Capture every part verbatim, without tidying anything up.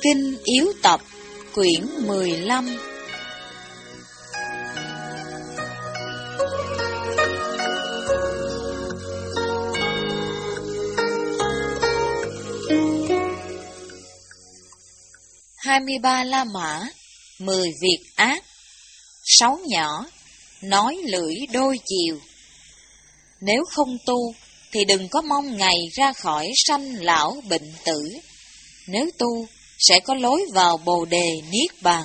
Kinh Yếu Tập, quyển mười lăm. Hai mươi ba la mã, mười việc ác. Sáu nhỏ, nói lưỡi đôi chiều. Nếu không tu, thì đừng có mong ngày ra khỏi sanh lão bệnh tử. Nếu tu, sẽ có lối vào bồ đề niết bàn.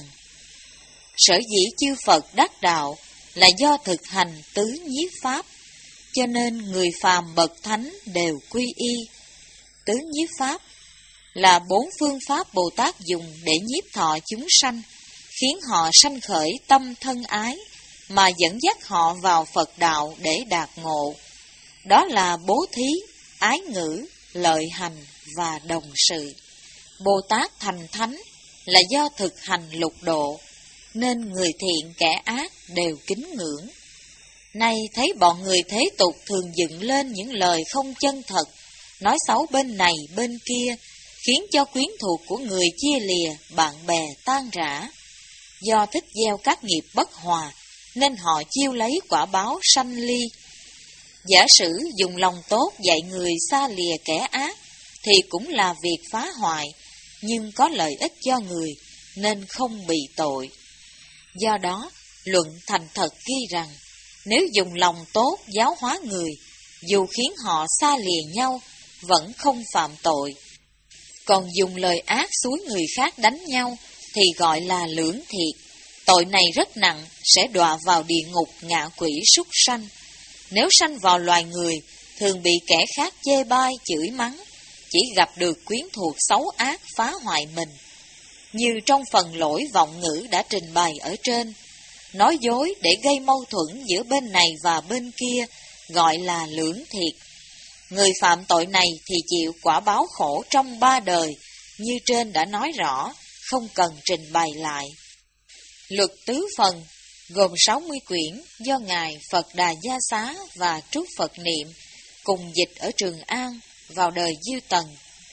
Sở dĩ chư Phật đắc đạo là do thực hành tứ nhiếp pháp, cho nên người phàm bậc thánh đều quy y. Tứ nhiếp pháp là bốn phương pháp Bồ Tát dùng để nhiếp thọ chúng sanh, khiến họ sanh khởi tâm thân ái, mà dẫn dắt họ vào Phật đạo để đạt ngộ. Đó là bố thí, ái ngữ, lợi hành và đồng sự. Bồ Tát thành thánh là do thực hành lục độ, nên người thiện kẻ ác đều kính ngưỡng. Nay thấy bọn người thế tục thường dựng lên những lời không chân thật, nói xấu bên này bên kia, khiến cho quyến thuộc của người chia lìa, bạn bè tan rã. Do thích gieo các nghiệp bất hòa, nên họ chiêu lấy quả báo sanh ly. Giả sử dùng lòng tốt dạy người xa lìa kẻ ác, thì cũng là việc phá hoại, nhưng có lợi ích cho người, nên không bị tội. Do đó, luận thành thật ghi rằng, nếu dùng lòng tốt giáo hóa người, dù khiến họ xa lìa nhau, vẫn không phạm tội. Còn dùng lời ác xúi người khác đánh nhau, thì gọi là lưỡng thiệt. Tội này rất nặng, sẽ đọa vào địa ngục ngạ quỷ súc sanh. Nếu sanh vào loài người, thường bị kẻ khác chê bai chửi mắng, chỉ gặp được quyến thuộc xấu ác phá hoại mình. Như trong phần lỗi vọng ngữ đã trình bày ở trên, nói dối để gây mâu thuẫn giữa bên này và bên kia, gọi là lưỡng thiệt. Người phạm tội này thì chịu quả báo khổ trong ba đời, như trên đã nói rõ, không cần trình bày lại. Luật tứ phần, gồm sáu mươi quyển do Ngài Phật Đà Gia Xá và Trúc Phật Niệm cùng dịch ở Trường An vào đời Diêu Tần.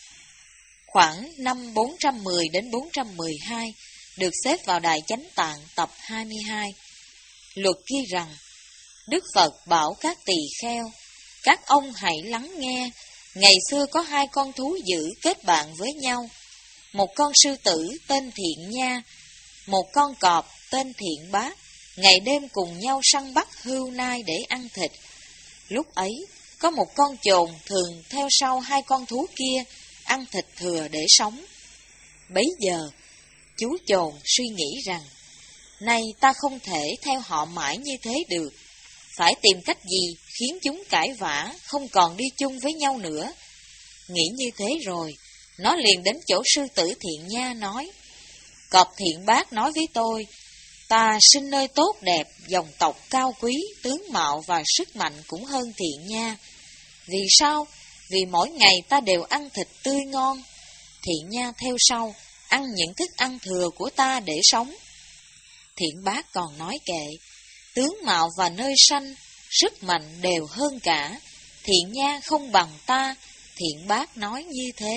Khoảng năm bốn trăm mười đến bốn trăm mười hai, được xếp vào Đại Chánh Tạng tập hai mươi hai. Luật ghi rằng, Đức Phật bảo các tỳ kheo, các ông hãy lắng nghe, ngày xưa có hai con thú dữ kết bạn với nhau, một con sư tử tên Thiện Nha, một con cọp tên Thiện Bác, ngày đêm cùng nhau săn bắt hươu nai để ăn thịt. Lúc ấy, có một con chồn thường theo sau hai con thú kia, ăn thịt thừa để sống. Bấy giờ, chú chồn suy nghĩ rằng, nay ta không thể theo họ mãi như thế được, phải tìm cách gì khiến chúng cãi vã, không còn đi chung với nhau nữa. Nghĩ như thế rồi, nó liền đến chỗ sư tử Thiện Nha nói, Cọp Thiện Bác nói với tôi, ta sinh nơi tốt đẹp, dòng tộc cao quý, tướng mạo và sức mạnh cũng hơn Thiện Nha. Vì sao? Vì mỗi ngày ta đều ăn thịt tươi ngon. Thiện Nha theo sau, ăn những thức ăn thừa của ta để sống. Thiện Bác còn nói kệ, tướng mạo và nơi sanh, sức mạnh đều hơn cả. Thiện Nha không bằng ta, Thiện Bác nói như thế.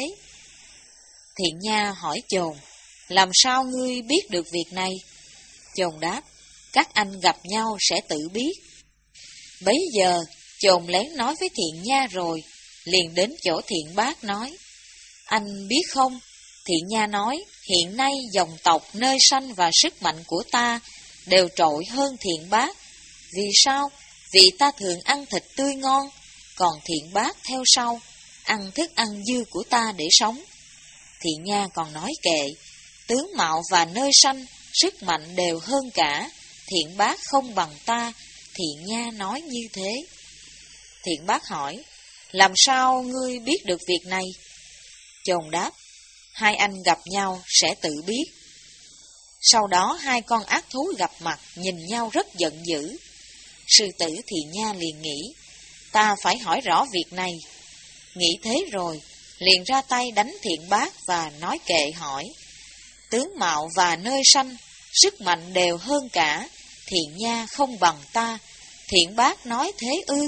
Thiện Nha hỏi chồn, làm sao ngươi biết được việc này? Chồn đáp, các anh gặp nhau sẽ tự biết. Bấy giờ, chồn lén nói với Thiện Nha rồi, liền đến chỗ Thiện Bác nói, anh biết không, Thiện Nha nói, hiện nay dòng tộc, nơi sanh và sức mạnh của ta đều trội hơn Thiện Bác. Vì sao? Vì ta thường ăn thịt tươi ngon, còn Thiện Bác theo sau, ăn thức ăn dư của ta để sống. Thiện Nha còn nói kệ, tướng mạo và nơi sanh, sức mạnh đều hơn cả, Thiện Bác không bằng ta, Thiện Nha nói như thế. Thiện Bác hỏi, làm sao ngươi biết được việc này? Chồn đáp, hai anh gặp nhau sẽ tự biết. Sau đó hai con ác thú gặp mặt, nhìn nhau rất giận dữ. Sư tử Thiện Nha liền nghĩ, ta phải hỏi rõ việc này. Nghĩ thế rồi, liền ra tay đánh Thiện Bác và nói kệ hỏi, tướng mạo và nơi sanh, sức mạnh đều hơn cả, Thiện Nha không bằng ta, Thiện Bác nói thế ư?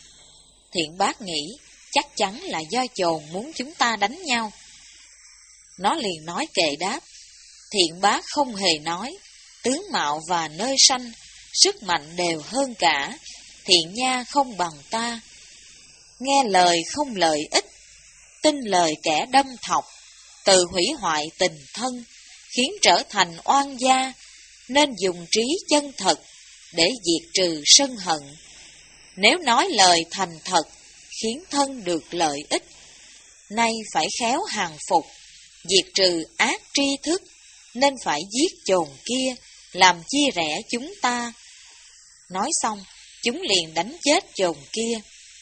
Thiện Bác nghĩ, chắc chắn là do chồn muốn chúng ta đánh nhau. Nó liền nói kệ đáp: Thiện bá không hề nói, tướng mạo và nơi sanh, sức mạnh đều hơn cả, thiện nha không bằng ta. Nghe lời không lợi ích, tin lời kẻ đâm thọc, tự hủy hoại tình thân, khiến trở thành oan gia, nên dùng trí chân thật để diệt trừ sân hận. Nếu nói lời thành thật, khiến thân được lợi ích, nay phải khéo hàng phục, diệt trừ ác tri thức, nên phải giết chồn kia, làm chia rẽ chúng ta. Nói xong, chúng liền đánh chết chồn kia.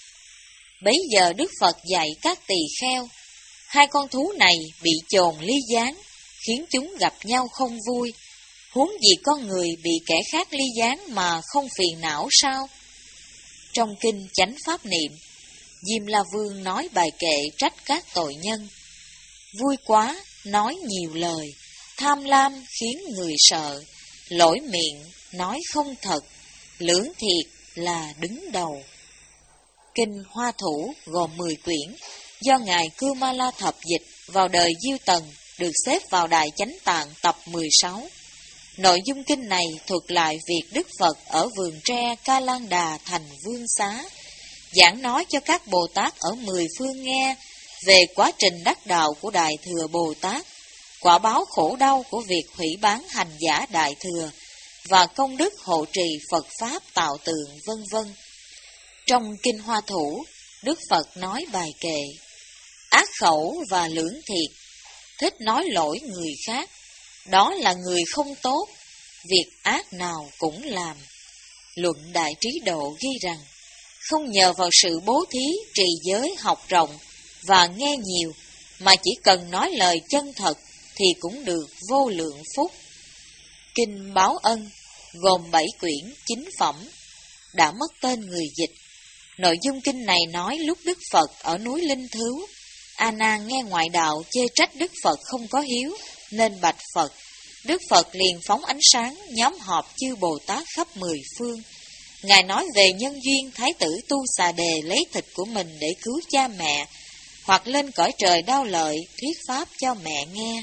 Bấy giờ Đức Phật dạy các tỳ kheo, hai con thú này bị chồn ly gián, khiến chúng gặp nhau không vui, huống gì con người bị kẻ khác ly gián mà không phiền não sao? Trong kinh Chánh Pháp Niệm, Diêm La Vương nói bài kệ trách các tội nhân. Vui quá, nói nhiều lời, tham lam khiến người sợ, lỗi miệng, nói không thật, lưỡng thiệt là đứng đầu. Kinh Hoa Thủ gồm mười quyển, do Ngài Cư Ma La Thập dịch vào đời Diêu Tần, được xếp vào Đại Chánh Tạng tập mười sáu. Nội dung kinh này thuật lại việc Đức Phật ở vườn tre Ca Lan Đà thành Vương Xá, giảng nói cho các Bồ Tát ở mười phương nghe về quá trình đắc đạo của Đại Thừa Bồ Tát, quả báo khổ đau của việc hủy bán hành giả Đại Thừa, và công đức hộ trì Phật Pháp tạo tượng, vân vân. Trong Kinh Hoa Thủ, Đức Phật nói bài kệ: Ác khẩu và lưỡng thiệt, thích nói lỗi người khác, đó là người không tốt, việc ác nào cũng làm. Luận Đại Trí Độ ghi rằng, không nhờ vào sự bố thí, trì giới, học rộng và nghe nhiều, mà chỉ cần nói lời chân thật thì cũng được vô lượng phúc. Kinh Báo Ân gồm bảy quyển chín phẩm, đã mất tên người dịch. Nội dung kinh này nói lúc Đức Phật ở núi Linh Thứu, A Nan nghe ngoại đạo chê trách Đức Phật không có hiếu, nên bạch Phật. Đức Phật liền phóng ánh sáng, nhóm họp chư Bồ Tát khắp mười phương. Ngài nói về nhân duyên Thái tử Tu Xà Đề lấy thịt của mình để cứu cha mẹ, hoặc lên cõi trời đau lợi, thuyết pháp cho mẹ nghe.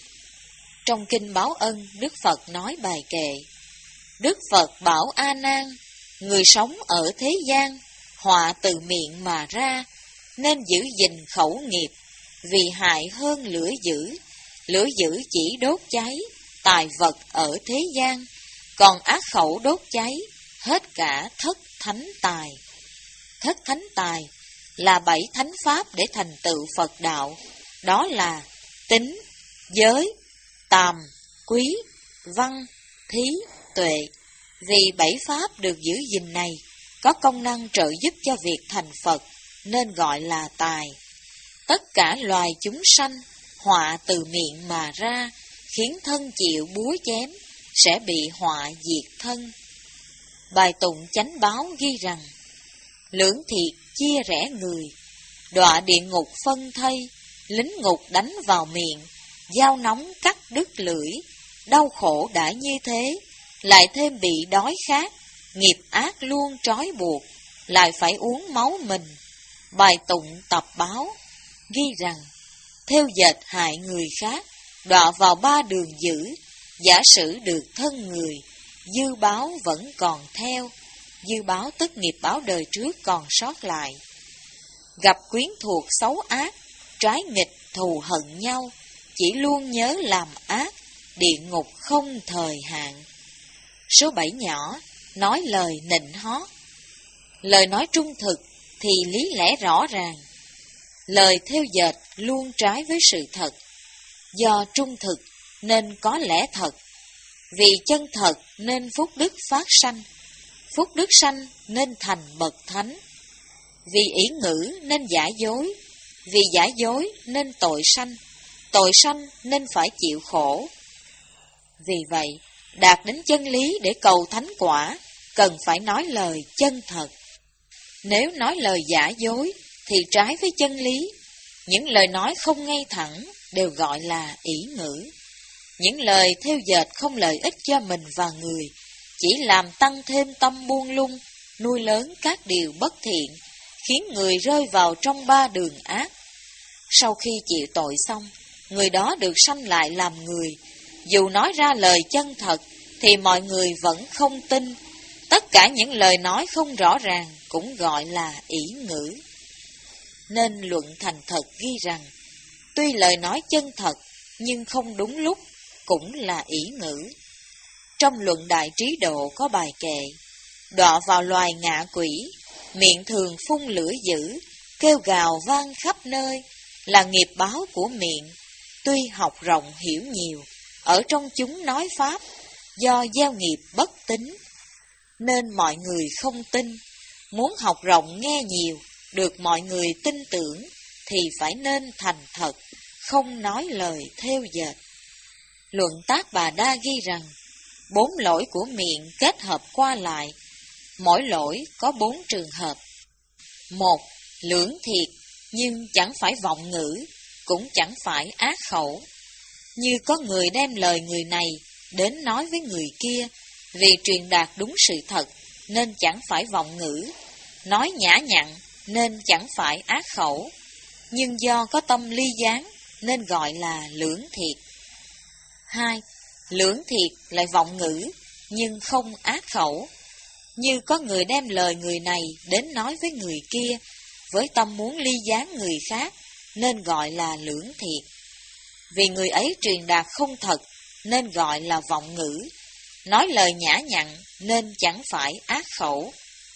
Trong Kinh Báo Ân, Đức Phật nói bài kệ: Đức Phật bảo A Nan, người sống ở thế gian, họa từ miệng mà ra, nên giữ gìn khẩu nghiệp, vì hại hơn lửa dữ. Lửa dữ chỉ đốt cháy tài vật ở thế gian, còn ác khẩu đốt cháy hết cả thất thánh tài. Thất thánh tài là bảy thánh pháp để thành tựu Phật đạo, đó là tín, giới, tàm, quý, văn, thí, tuệ. Vì bảy pháp được giữ gìn này có công năng trợ giúp cho việc thành Phật, nên gọi là tài. Tất cả loài chúng sanh họa từ miệng mà ra, khiến thân chịu búa chém, sẽ bị họa diệt thân. Bài tụng Chánh Báo ghi rằng, lưỡng thiệt chia rẽ người, đọa địa ngục phân thây, lính ngục đánh vào miệng, dao nóng cắt đứt lưỡi, đau khổ đã như thế, lại thêm bị đói khát, nghiệp ác luôn trói buộc, lại phải uống máu mình. Bài tụng Tập Báo ghi rằng, theo dệt hại người khác, đọa vào ba đường dữ, giả sử được thân người, dư báo vẫn còn theo. Dư báo tức nghiệp báo đời trước còn sót lại. Gặp quyến thuộc xấu ác, trái nghịch thù hận nhau, chỉ luôn nhớ làm ác, địa ngục không thời hạn. Số bảy nhỏ, nói lời nịnh hót. Lời nói trung thực thì lý lẽ rõ ràng. Lời theo dệt luôn trái với sự thật. Do trung thực nên có lẽ thật. Vì chân thật nên phúc đức phát sanh. Phúc đức sanh nên thành bậc thánh. Vì ỷ ngữ nên giả dối. Vì giả dối nên tội sanh. Tội sanh nên phải chịu khổ. Vì vậy, đạt đến chân lý để cầu thánh quả, cần phải nói lời chân thật. Nếu nói lời giả dối thì trái với chân lý. Những lời nói không ngay thẳng đều gọi là ỷ ngữ. Những lời theo dệt không lợi ích cho mình và người, chỉ làm tăng thêm tâm buông lung, nuôi lớn các điều bất thiện, khiến người rơi vào trong ba đường ác. Sau khi chịu tội xong, người đó được sanh lại làm người. Dù nói ra lời chân thật, thì mọi người vẫn không tin. Tất cả những lời nói không rõ ràng cũng gọi là ỷ ngữ. Nên luận thành thật ghi rằng, tuy lời nói chân thật, nhưng không đúng lúc, cũng là ỷ ngữ. Trong luận Đại Trí Độ có bài kệ, đọa vào loài ngạ quỷ, miệng thường phun lửa dữ, kêu gào vang khắp nơi, là nghiệp báo của miệng. Tuy học rộng hiểu nhiều, ở trong chúng nói pháp, do gieo nghiệp bất tín, nên mọi người không tin. Muốn học rộng nghe nhiều, được mọi người tin tưởng, thì phải nên thành thật, không nói lời thêu dệt. Luận Tác Bà Đa ghi rằng, bốn lỗi của miệng kết hợp qua lại, mỗi lỗi có bốn trường hợp. Một, lưỡng thiệt, nhưng chẳng phải vọng ngữ, cũng chẳng phải ác khẩu. Như có người đem lời người này đến nói với người kia, vì truyền đạt đúng sự thật, nên chẳng phải vọng ngữ, nói nhã nhặn, nên chẳng phải ác khẩu, nhưng do có tâm ly gián, nên gọi là lưỡng thiệt. Hai, lưỡng thiệt lại vọng ngữ, nhưng không ác khẩu. Như có người đem lời người này đến nói với người kia, với tâm muốn ly gián người khác, nên gọi là lưỡng thiệt. Vì người ấy truyền đạt không thật, nên gọi là vọng ngữ, nói lời nhã nhặn, nên chẳng phải ác khẩu.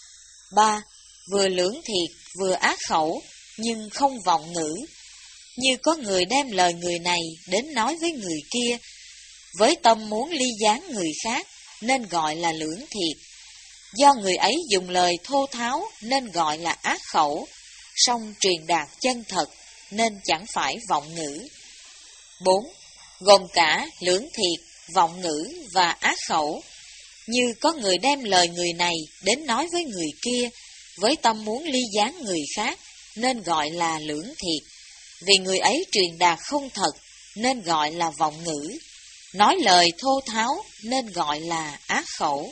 Ba, vừa lưỡng thiệt, vừa ác khẩu, nhưng không vọng ngữ. Như có người đem lời người này đến nói với người kia, với tâm muốn ly gián người khác, nên gọi là lưỡng thiệt. Do người ấy dùng lời thô tháo, nên gọi là ác khẩu, song truyền đạt chân thật, nên chẳng phải vọng ngữ. Bốn, gồm cả lưỡng thiệt, vọng ngữ và ác khẩu. Như có người đem lời người này đến nói với người kia, với tâm muốn ly gián người khác, nên gọi là lưỡng thiệt. Vì người ấy truyền đạt không thật, nên gọi là vọng ngữ, nói lời thô tháo, nên gọi là ác khẩu.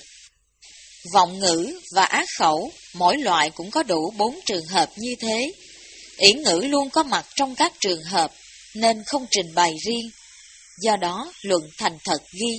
Vọng ngữ và ác khẩu, mỗi loại cũng có đủ bốn trường hợp như thế. Ỷ ngữ luôn có mặt trong các trường hợp, nên không trình bày riêng. Do đó, luận thành thật ghi,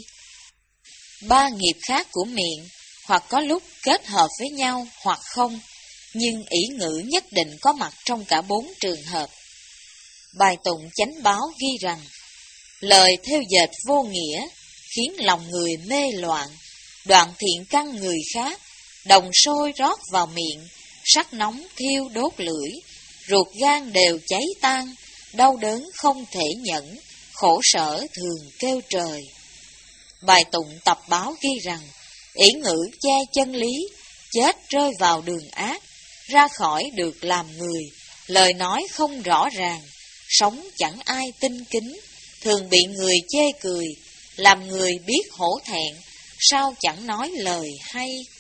ba nghiệp khác của miệng, hoặc có lúc kết hợp với nhau hoặc không, nhưng ỷ ngữ nhất định có mặt trong cả bốn trường hợp. Bài tụng chánh báo ghi rằng, lời thêu dệt vô nghĩa, khiến lòng người mê loạn, đoạn thiện căn người khác, đồng sôi rót vào miệng, sắc nóng thiêu đốt lưỡi, ruột gan đều cháy tan, đau đớn không thể nhẫn, khổ sở thường kêu trời. Bài tụng tập báo ghi rằng, ỷ ngữ che chân lý, chết rơi vào đường ác, ra khỏi được làm người, lời nói không rõ ràng, sống chẳng ai tin kính, thường bị người chê cười, làm người biết hổ thẹn, sao chẳng nói lời hay.